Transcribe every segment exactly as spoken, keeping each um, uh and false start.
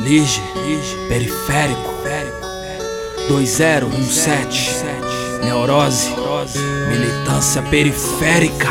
Lige, Periférico, dois zero um sete, Neurose, Militância Periférica.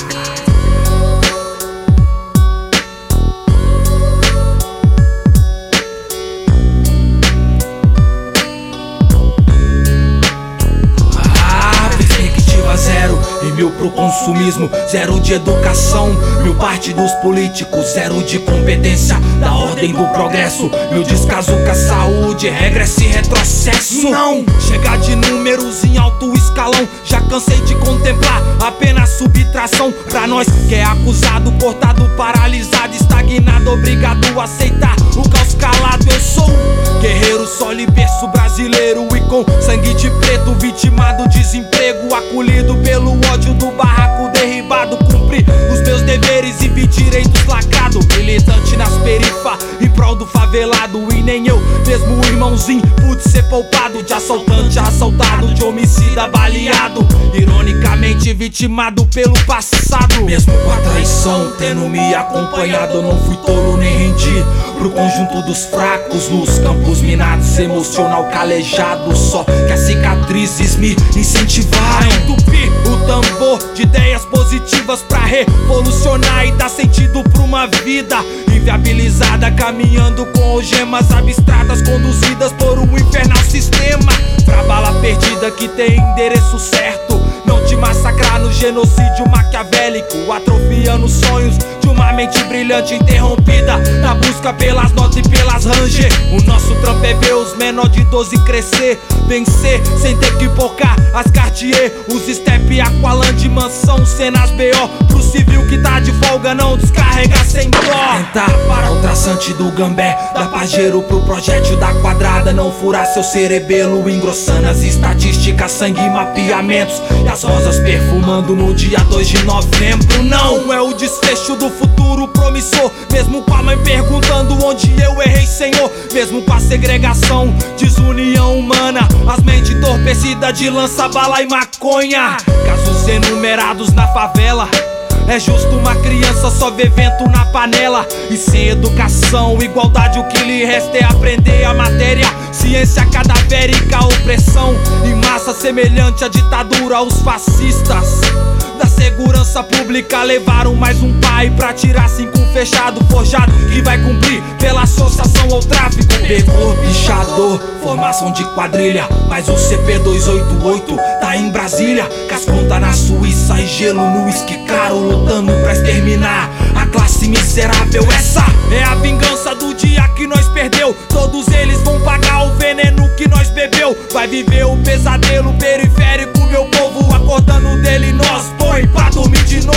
Mil pro consumismo, zero de educação. Mil parte dos políticos, zero de competência da ordem do progresso. Mil descaso com a saúde, regressa e retrocesso. Não, chegar de números em alto escalão. Já cansei de contemplar apenas subtração. Pra nós que é acusado, cortado, paralisado, estagnado, obrigado a aceitar o caos calado. Eu sou guerreiro, sólido, berço brasileiro e com sangue de preto, vitimado, desemprego, acolhido pelo ódio do barraco derribado. Cumpri os meus deveres e vi direitos lacrado. Militante nas perifas em prol do favelado. E nem eu mesmo, irmãozinho, pude ser poupado de assaltante, assaltado, de homicida baleado, ironicamente vitimado pelo passado. Mesmo com a traição tendo me acompanhado, eu não fui tolo nem rendi pro conjunto dos fracos nos campos minados, emocional calejado. Só que as cicatrizes me incentivaram a entupir o tambor de ideias positivas pra revolucionar e dar sentido pra uma vida inviabilizada, caminhando com algemas abstratas conduzidas por um infernal sistema. Pra bala perdida que tem endereço certo, não te massacrar no genocídio maquiavélico, atrofiando sonhos de uma mente brilhante interrompida na busca pelas notas e pelas ranger. O nosso trampo é ver os menor de doze crescer, vencer sem ter que pocar as Cartier, os Step, Aqualand, mansão, cenas B O. Pro civil que tá de folga não descarregar sem dó. Tentar parar o traçante do gambé, da pajeiro pro projétil da quadrada, não furar seu cerebelo, engrossando as estatísticas, sangue e mapeamentos, e as rosas perfumando no dia dois de novembro. Não é o desfecho do futuro promissor, mesmo com a mãe perguntando onde eu errei, Senhor. Mesmo com a segregação, desunião humana, as mentes entorpecidas de lança, bala e maconha, casos enumerados na favela. É justo uma criança só ver vento na panela. E sem educação, igualdade, o que lhe resta é aprender a matéria. Ciência cadavérica, opressão em massa semelhante à ditadura. Os fascistas da segurança pública levaram mais um pai pra tirar cinco fechado, forjado, que vai cumprir pela associação ao tráfico. Pegou, pichador, formação de quadrilha, mas o C P duzentos e oitenta e oito tá em Brasília. Casconta na Suíça e gelo no uísque caro, lutando pra exterminar a classe miserável. Essa é a vingança do dia que nós perdeu. Todos eles vão pagar o veneno que nós bebeu. Vai viver o pesadelo periférico, meu povo, acordando dele nós põe pra dormir de novo.